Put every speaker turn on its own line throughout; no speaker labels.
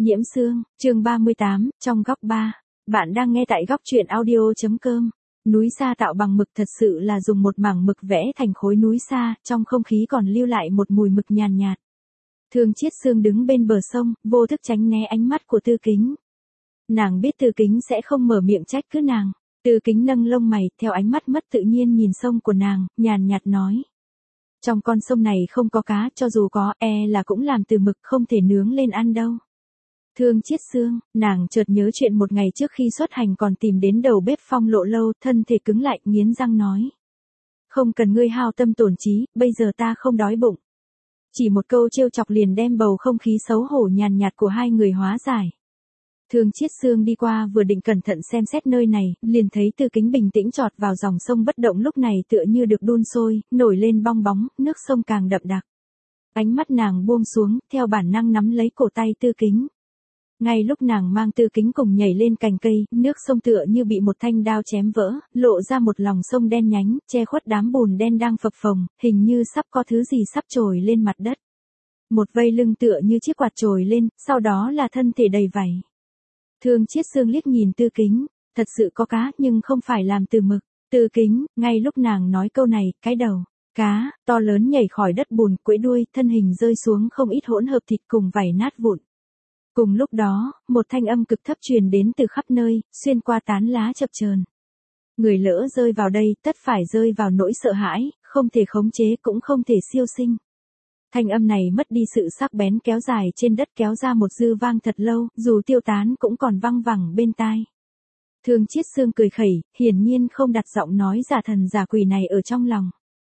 Nhiễm Sương, chương 38, trong góc 3. Bạn đang nghe tại góc truyện audio.com. Núi sa tạo bằng mực thật sự là dùng một mảng mực vẽ thành khối núi sa, trong không khí còn lưu lại một mùi mực nhàn nhạt. Thương Chiết Sương đứng bên bờ sông, vô thức tránh né ánh mắt của Tư Kính. Nàng biết Tư Kính sẽ không mở miệng trách cứ nàng. Tư Kính nâng lông mày, theo ánh mắt mất tự nhiên nhìn sông của nàng, nhàn nhạt nói. Trong con sông này không có cá, cho dù có, là cũng làm từ mực, không thể nướng lên ăn đâu. Thương Chiết Sương, nàng chợt nhớ chuyện một ngày trước khi xuất hành còn tìm đến đầu bếp Phong Lộ Lâu, thân thể cứng lại, nghiến răng nói. Không cần ngươi hao tâm tổn trí, bây giờ ta không đói bụng. Chỉ một câu trêu chọc liền đem bầu không khí xấu hổ nhàn nhạt của hai người hóa giải. Thương Chiết Sương đi qua vừa định cẩn thận xem xét nơi này, liền thấy Tư Kính bình tĩnh chọt vào dòng sông bất động lúc này tựa như được đun sôi, nổi lên bong bóng, nước sông càng đậm đặc. Ánh mắt nàng buông xuống, theo bản năng nắm lấy cổ tay Tư Kính. Ngay lúc nàng mang Tư Kính cùng nhảy lên cành cây, nước sông tựa như bị một thanh đao chém vỡ, lộ ra một lòng sông đen nhánh, che khuất đám bùn đen đang phập phồng, hình như sắp có thứ gì sắp trồi lên mặt đất. Một vây lưng tựa như chiếc quạt trồi lên, sau đó là thân thể đầy vảy. Thương Chiết Sương liếc nhìn Tư Kính, thật sự có cá nhưng không phải làm từ mực. Tư Kính, ngay lúc nàng nói câu này, cái đầu cá to lớn nhảy khỏi đất bùn, quẫy đuôi, thân hình rơi xuống không ít hỗn hợp thịt cùng vảy nát vụn. Cùng lúc đó, một thanh âm cực thấp truyền đến từ khắp nơi, xuyên qua tán lá chập chờn. Người lỡ rơi vào đây, tất phải rơi vào nỗi sợ hãi, không thể khống chế cũng không thể siêu sinh. Thanh âm này mất đi sự sắc bén kéo dài trên đất kéo ra một dư vang thật lâu, dù tiêu tán cũng còn văng vẳng bên tai. Thương Chiết Sương cười khẩy, hiển nhiên không đặt giọng nói giả thần giả quỷ này ở trong lòng.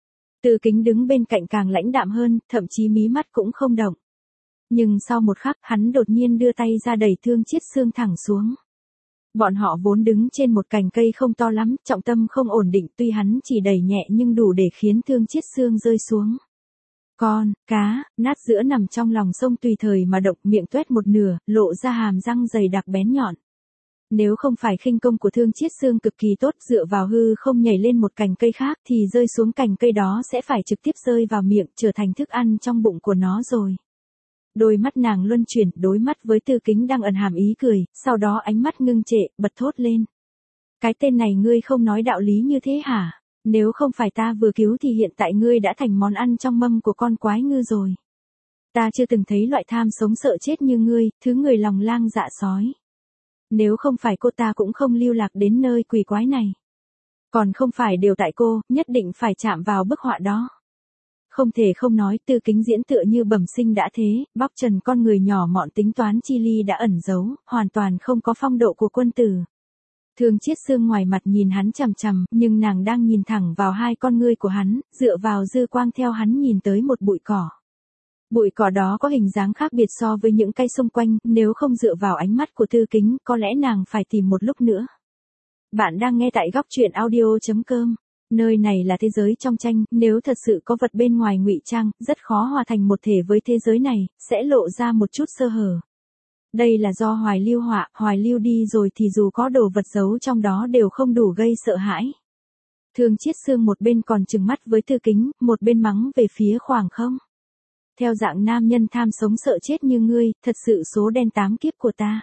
Tư Kính đứng bên cạnh càng lãnh đạm hơn, thậm chí mí mắt cũng không động. Nhưng sau một khắc, hắn đột nhiên đưa tay ra đẩy Thương Chiết Sương thẳng xuống. Bọn họ vốn đứng trên một cành cây không to lắm, trọng tâm không ổn định, tuy hắn chỉ đẩy nhẹ nhưng đủ để khiến Thương Chiết Sương rơi xuống. Con cá nát giữa nằm trong lòng sông tùy thời mà động, miệng tuét một nửa, lộ ra hàm răng dày đặc bén nhọn. Nếu không phải khinh công của Thương Chiết Sương cực kỳ tốt, dựa vào hư không nhảy lên một cành cây khác thì rơi xuống cành cây đó sẽ phải trực tiếp rơi vào miệng, trở thành thức ăn trong bụng của nó rồi. Đôi mắt nàng luân chuyển, đối mắt với Tư Kính đang ẩn hàm ý cười, sau đó ánh mắt ngưng trệ, bật thốt lên. Cái tên này ngươi không nói đạo lý như thế hả? Nếu không phải ta vừa cứu thì hiện tại ngươi đã thành món ăn trong mâm của con quái ngư rồi. Ta chưa từng thấy loại tham sống sợ chết như ngươi, thứ người lòng lang dạ sói. Nếu không phải cô ta cũng không lưu lạc đến nơi quỷ quái này. Còn không phải đều tại cô, nhất định phải chạm vào bức họa đó. Không thể không nói, Tư Kính diễn tựa như bẩm sinh đã thế, bóc trần con người nhỏ mọn tính toán chi ly đã ẩn giấu, hoàn toàn không có phong độ của quân tử. Thương Chiết Sương ngoài mặt nhìn hắn chằm chằm, nhưng nàng đang nhìn thẳng vào hai con ngươi của hắn, dựa vào dư quang theo hắn nhìn tới một bụi cỏ. Bụi cỏ đó có hình dáng khác biệt so với những cây xung quanh, nếu không dựa vào ánh mắt của Tư Kính, có lẽ nàng phải tìm một lúc nữa. Bạn đang nghe tại góc truyện audio.com. Nơi này là thế giới trong tranh, nếu thật sự có vật bên ngoài ngụy trang, rất khó hòa thành một thể với thế giới này, sẽ lộ ra một chút sơ hở. Đây là do Hoài Lưu họa, Hoài Lưu đi rồi thì dù có đồ vật giấu trong đó đều không đủ gây sợ hãi. Thương Chiết Sương một bên còn trừng mắt với Tư Kính, một bên mắng về phía khoảng không. Theo dạng nam nhân tham sống sợ chết như ngươi, thật sự số đen tám kiếp của ta.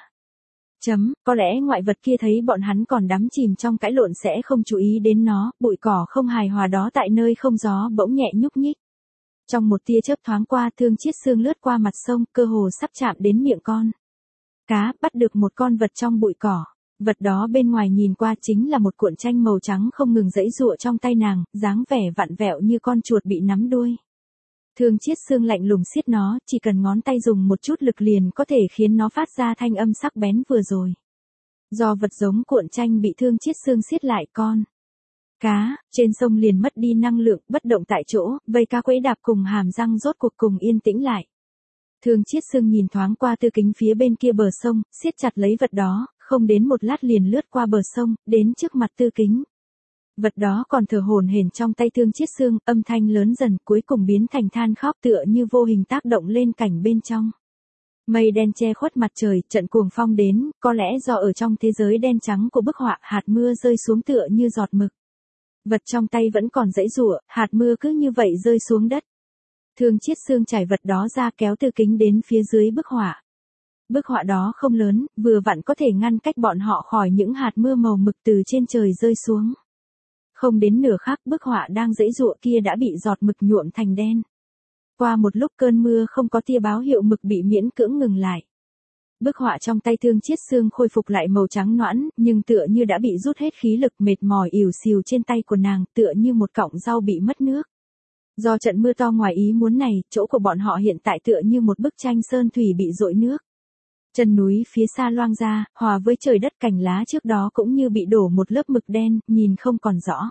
Có lẽ ngoại vật kia thấy bọn hắn còn đắm chìm trong cãi lộn sẽ không chú ý đến nó, bụi cỏ không hài hòa đó tại nơi không gió bỗng nhẹ nhúc nhích. Trong một tia chớp thoáng qua, Thương Chiết Sương lướt qua mặt sông, cơ hồ sắp chạm đến miệng con cá, bắt được một con vật trong bụi cỏ. Vật đó bên ngoài nhìn qua chính là một cuộn tranh màu trắng không ngừng giãy giụa trong tay nàng, dáng vẻ vặn vẹo như con chuột bị nắm đuôi. Thương Chiết Sương lạnh lùng siết nó, chỉ cần ngón tay dùng một chút lực liền có thể khiến nó phát ra thanh âm sắc bén vừa rồi. Do vật giống cuộn tranh bị Thương Chiết Sương siết lại, con cá trên sông liền mất đi năng lượng, bất động tại chỗ, vây cá quẫy đạp cùng hàm răng rốt cuộc cùng yên tĩnh lại. Thương Chiết Sương nhìn thoáng qua Tư Kính phía bên kia bờ sông, siết chặt lấy vật đó, không đến một lát liền lướt qua bờ sông, đến trước mặt Tư Kính. Vật đó còn thở hổn hển trong tay Thương Chiết Sương, âm thanh lớn dần cuối cùng biến thành than khóc tựa như vô hình tác động lên cảnh bên trong. Mây đen che khuất mặt trời, trận cuồng phong đến, có lẽ do ở trong thế giới đen trắng của bức họa, hạt mưa rơi xuống tựa như giọt mực. Vật trong tay vẫn còn giãy giụa, hạt mưa cứ như vậy rơi xuống đất. Thương Chiết Sương trải vật đó ra kéo Tư Kính đến phía dưới bức họa. Bức họa đó không lớn, vừa vặn có thể ngăn cách bọn họ khỏi những hạt mưa màu mực từ trên trời rơi xuống. Không đến nửa khắc bức họa đang giãy giụa kia đã bị giọt mực nhuộm thành đen. Qua một lúc cơn mưa không có tia báo hiệu mực bị miễn cưỡng ngừng lại. Bức họa trong tay Thương Chiết Xương khôi phục lại màu trắng nõn, nhưng tựa như đã bị rút hết khí lực, mệt mỏi ỉu xìu trên tay của nàng, tựa như một cọng rau bị mất nước. Do trận mưa to ngoài ý muốn này, chỗ của bọn họ hiện tại tựa như một bức tranh sơn thủy bị dội nước. Chân núi phía xa loang ra, hòa với trời đất cành lá trước đó cũng như bị đổ một lớp mực đen, nhìn không còn rõ.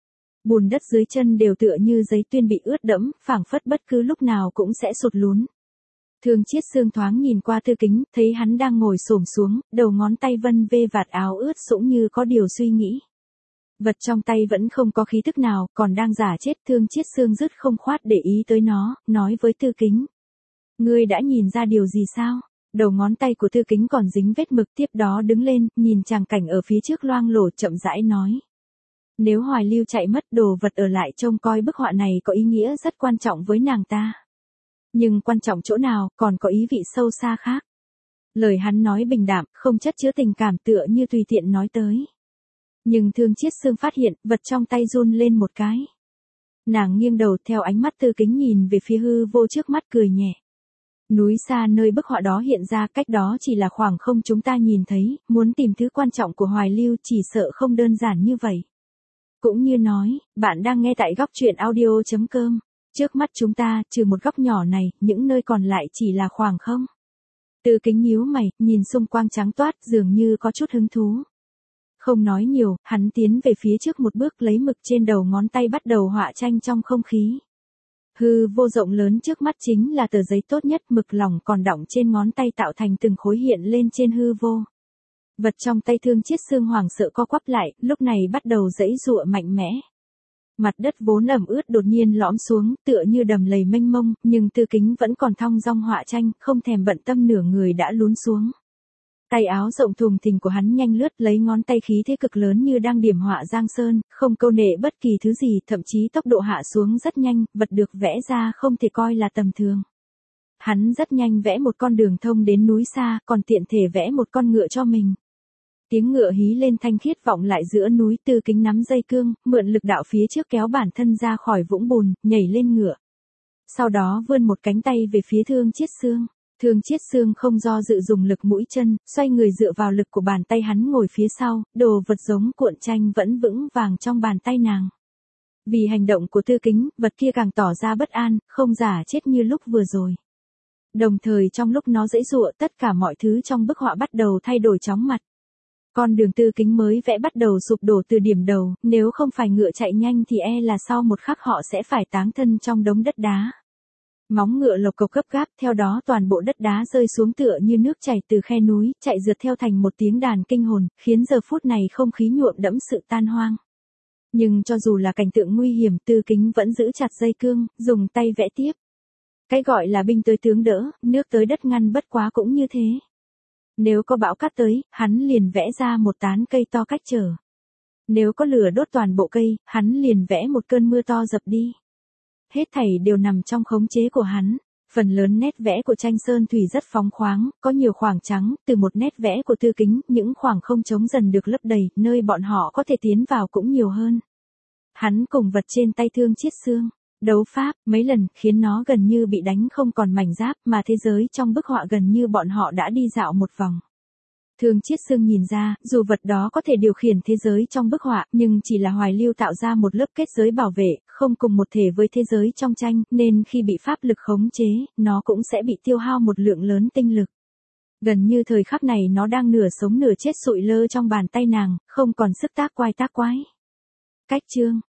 Bùn đất dưới chân đều tựa như giấy tuyên bị ướt đẫm, phảng phất bất cứ lúc nào cũng sẽ sụt lún. Thương Chiết Xương thoáng nhìn qua Tư Kính, thấy hắn đang ngồi xổm xuống, đầu ngón tay vân vê vạt áo ướt sũng như có điều suy nghĩ. Vật trong tay vẫn không có khí tức nào, còn đang giả chết. Thương Chiết Xương dứt không khoát để ý tới nó, nói với Tư Kính. Ngươi đã nhìn ra điều gì sao? Đầu ngón tay của Tư Kính còn dính vết mực, tiếp đó đứng lên, nhìn tràng cảnh ở phía trước loang lổ, chậm rãi nói. Nếu Hoài Lưu chạy mất, đồ vật ở lại trông coi bức họa này có ý nghĩa rất quan trọng với nàng ta. Nhưng quan trọng chỗ nào, còn có ý vị sâu xa khác. Lời hắn nói bình đạm, không chất chứa tình cảm, tựa như tùy tiện nói tới. Nhưng Thương Chiết Xương phát hiện, vật trong tay run lên một cái. Nàng nghiêng đầu theo ánh mắt Tư Kính nhìn về phía hư vô trước mắt, cười nhẹ. Núi xa nơi bức họa đó hiện ra, cách đó chỉ là khoảng không chúng ta nhìn thấy, muốn tìm thứ quan trọng của Hoài Lưu chỉ sợ không đơn giản như vậy. Cũng như nói, bạn đang nghe tại góc truyện audio.com. Trước mắt chúng ta, trừ một góc nhỏ này, những nơi còn lại chỉ là khoảng không. Tư Kính nhíu mày, nhìn xung quanh trắng toát, dường như có chút hứng thú. Không nói nhiều, hắn tiến về phía trước một bước, lấy mực trên đầu ngón tay bắt đầu họa tranh trong không khí. Hư vô rộng lớn trước mắt chính là tờ giấy tốt nhất, mực lỏng còn đọng trên ngón tay tạo thành từng khối hiện lên trên hư vô. Vật trong tay Thương Chiết Xương hoảng sợ co quắp lại, lúc này bắt đầu giãy giụa mạnh mẽ. Mặt đất vốn ẩm ướt đột nhiên lõm xuống, tựa như đầm lầy mênh mông, nhưng Tư Kính vẫn còn thong dong họa tranh, không thèm bận tâm nửa người đã lún xuống. Tay áo rộng thùng thình của hắn nhanh lướt, lấy ngón tay khí thế cực lớn như đang điểm họa giang sơn, không câu nệ bất kỳ thứ gì, thậm chí tốc độ hạ xuống rất nhanh, vật được vẽ ra không thể coi là tầm thường. Hắn rất nhanh vẽ một con đường thông đến núi xa, còn tiện thể vẽ một con ngựa cho mình. Tiếng ngựa hí lên thanh khiết vọng lại giữa núi. Tư Kính nắm dây cương, mượn lực đạo phía trước kéo bản thân ra khỏi vũng bùn, nhảy lên ngựa. Sau đó vươn một cánh tay về phía Thương Chiết Xương. Thương Chiết Xương không do dự dùng lực mũi chân, xoay người dựa vào lực của bàn tay hắn ngồi phía sau, đồ vật giống cuộn tranh vẫn vững vàng trong bàn tay nàng. Vì hành động của Tư Kính, vật kia càng tỏ ra bất an, không giả chết như lúc vừa rồi. Đồng thời trong lúc nó giãy giụa, tất cả mọi thứ trong bức họa bắt đầu thay đổi chóng mặt. Con đường Tư Kính mới vẽ bắt đầu sụp đổ từ điểm đầu, nếu không phải ngựa chạy nhanh thì e là sau một khắc họ sẽ phải táng thân trong đống đất đá. Móng ngựa lộc cộc gấp gáp, theo đó toàn bộ đất đá rơi xuống tựa như nước chảy từ khe núi, chạy rượt theo thành một tiếng đàn kinh hồn, khiến giờ phút này không khí nhuộm đẫm sự tan hoang. Nhưng cho dù là cảnh tượng nguy hiểm, Tư Kính vẫn giữ chặt dây cương, dùng tay vẽ tiếp. Cái gọi là binh tới tướng đỡ, nước tới đất ngăn bất quá cũng như thế. Nếu có bão cát tới, hắn liền vẽ ra một tán cây to cách trở. Nếu có lửa đốt toàn bộ cây, hắn liền vẽ một cơn mưa to dập đi. Hết thảy đều nằm trong khống chế của hắn. Phần lớn nét vẽ của tranh sơn thủy rất phóng khoáng, có nhiều khoảng trắng, từ một nét vẽ của Tư Kính, những khoảng không trống dần được lấp đầy, nơi bọn họ có thể tiến vào cũng nhiều hơn. Hắn cùng vật trên tay Thương Chiết Xương, đấu pháp, mấy lần, khiến nó gần như bị đánh không còn mảnh giáp, mà thế giới trong bức họa gần như bọn họ đã đi dạo một vòng. Thương Chiết Xương nhìn ra, dù vật đó có thể điều khiển thế giới trong bức họa, nhưng chỉ là Hoài Lưu tạo ra một lớp kết giới bảo vệ, không cùng một thể với thế giới trong tranh, nên khi bị pháp lực khống chế, nó cũng sẽ bị tiêu hao một lượng lớn tinh lực. Gần như thời khắc này nó đang nửa sống nửa chết sụi lơ trong bàn tay nàng, không còn sức tác quái. Cách chương